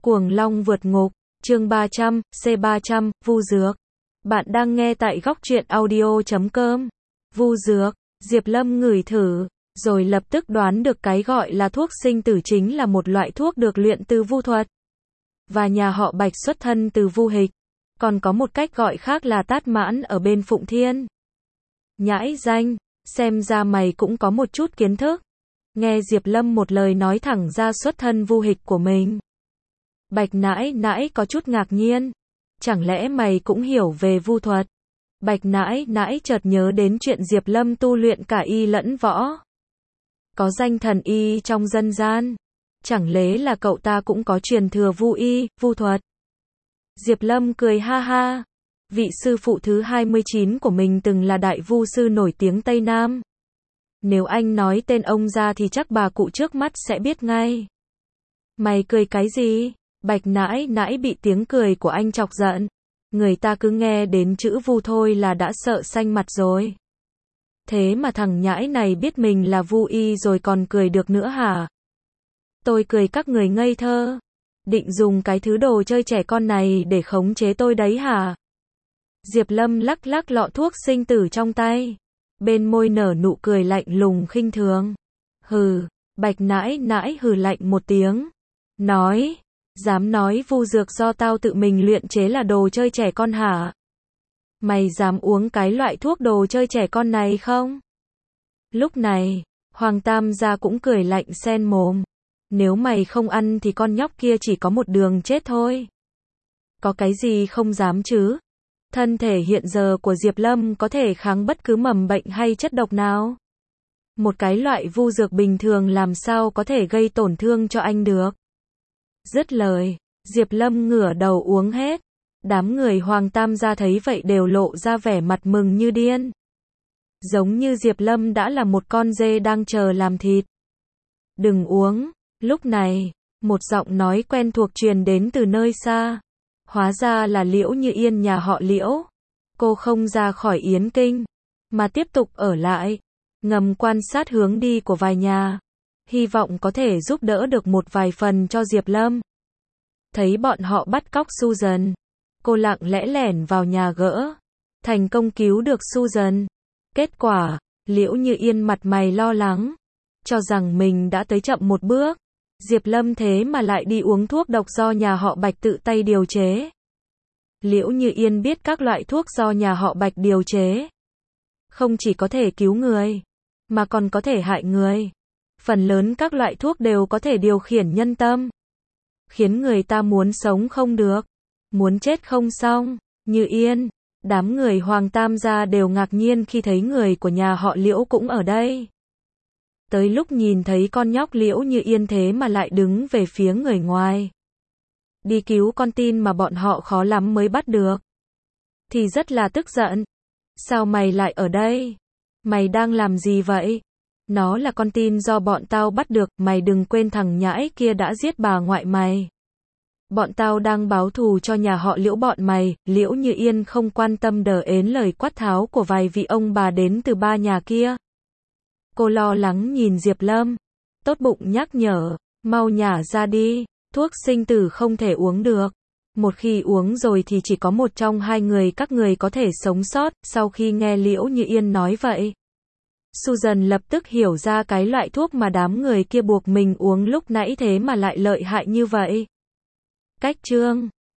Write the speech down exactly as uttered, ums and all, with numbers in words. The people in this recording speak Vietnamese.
Cuồng Long vượt ngục, chương ba trăm, C ba trăm, Vu Dược. Bạn đang nghe tại góc truyện audio chấm com. Vu Dược, Diệp Lâm ngửi thử, rồi lập tức đoán được cái gọi là thuốc sinh tử chính là một loại thuốc được luyện từ vu thuật. Và nhà họ Bạch xuất thân từ vu hịch. Còn có một cách gọi khác là tát mãn ở bên Phụng Thiên. Nhãi danh, xem ra mày cũng có một chút kiến thức. Nghe Diệp Lâm một lời nói thẳng ra xuất thân vu hịch của mình. Bạch nãi nãi có chút ngạc nhiên. Chẳng lẽ mày cũng hiểu về vu thuật? Bạch nãi nãi chợt nhớ đến chuyện Diệp Lâm tu luyện cả y lẫn võ. Có danh thần y trong dân gian. Chẳng lẽ là cậu ta cũng có truyền thừa vu y, vu thuật? Diệp Lâm cười ha ha. Vị sư phụ thứ hai mươi chín của mình từng là đại vu sư nổi tiếng Tây Nam. Nếu anh nói tên ông ra thì chắc bà cụ trước mắt sẽ biết ngay. Mày cười cái gì? Bạch nãi nãi bị tiếng cười của anh chọc giận. Người ta cứ nghe đến chữ vu thôi là đã sợ xanh mặt rồi. Thế mà thằng nhãi này biết mình là vu y rồi còn cười được nữa hả? Tôi cười các người ngây thơ. Định dùng cái thứ đồ chơi trẻ con này để khống chế tôi đấy hả? Diệp Lâm lắc lắc lọ thuốc sinh tử trong tay. Bên môi nở nụ cười lạnh lùng khinh thường. Hừ, Bạch nãi nãi hừ lạnh một tiếng. Nói, dám nói vu dược do tao tự mình luyện chế là đồ chơi trẻ con hả? Mày dám uống cái loại thuốc đồ chơi trẻ con này không? Lúc này, Hoàng Tam gia cũng cười lạnh sen mồm. Nếu mày không ăn thì con nhóc kia chỉ có một đường chết thôi. Có cái gì không dám chứ? Thân thể hiện giờ của Diệp Lâm có thể kháng bất cứ mầm bệnh hay chất độc nào. Một cái loại vu dược bình thường làm sao có thể gây tổn thương cho anh được. Dứt lời, Diệp Lâm ngửa đầu uống hết. Đám người Hoàng Tam gia thấy vậy đều lộ ra vẻ mặt mừng như điên. Giống như Diệp Lâm đã là một con dê đang chờ làm thịt. Đừng uống. Lúc này, một giọng nói quen thuộc truyền đến từ nơi xa. Hóa ra là Liễu Như Yên nhà họ Liễu. Cô không ra khỏi Yến Kinh, mà tiếp tục ở lại, ngầm quan sát hướng đi của vài nhà. Hy vọng có thể giúp đỡ được một vài phần cho Diệp Lâm. Thấy bọn họ bắt cóc Susan, cô lặng lẽ lẻn vào nhà gỡ. Thành công cứu được Susan. Kết quả, Liễu Như Yên mặt mày lo lắng, cho rằng mình đã tới chậm một bước. Diệp Lâm thế mà lại đi uống thuốc độc do nhà họ Bạch tự tay điều chế. Liễu Như Yên biết các loại thuốc do nhà họ Bạch điều chế không chỉ có thể cứu người, mà còn có thể hại người. Phần lớn các loại thuốc đều có thể điều khiển nhân tâm, khiến người ta muốn sống không được, muốn chết không xong. Như Yên, đám người Hoàng Tam gia đều ngạc nhiên khi thấy người của nhà họ Liễu cũng ở đây. Tới lúc nhìn thấy con nhóc Liễu Như Yên thế mà lại đứng về phía người ngoài, đi cứu con tin mà bọn họ khó lắm mới bắt được, thì rất là tức giận. Sao mày lại ở đây? Mày đang làm gì vậy? Nó là con tin do bọn tao bắt được, mày đừng quên thằng nhãi kia đã giết bà ngoại mày. Bọn tao đang báo thù cho nhà họ Liễu bọn mày. Liễu Như Yên không quan tâm đờ ến lời quát tháo của vài vị ông bà đến từ ba nhà kia. Cô lo lắng nhìn Diệp Lâm, tốt bụng nhắc nhở, mau nhả ra đi, thuốc sinh tử không thể uống được. Một khi uống rồi thì chỉ có một trong hai người các người có thể sống sót. Sau khi nghe Liễu Như Yên nói vậy, Susan lập tức hiểu ra cái loại thuốc mà đám người kia buộc mình uống lúc nãy thế mà lại lợi hại như vậy. Cách chương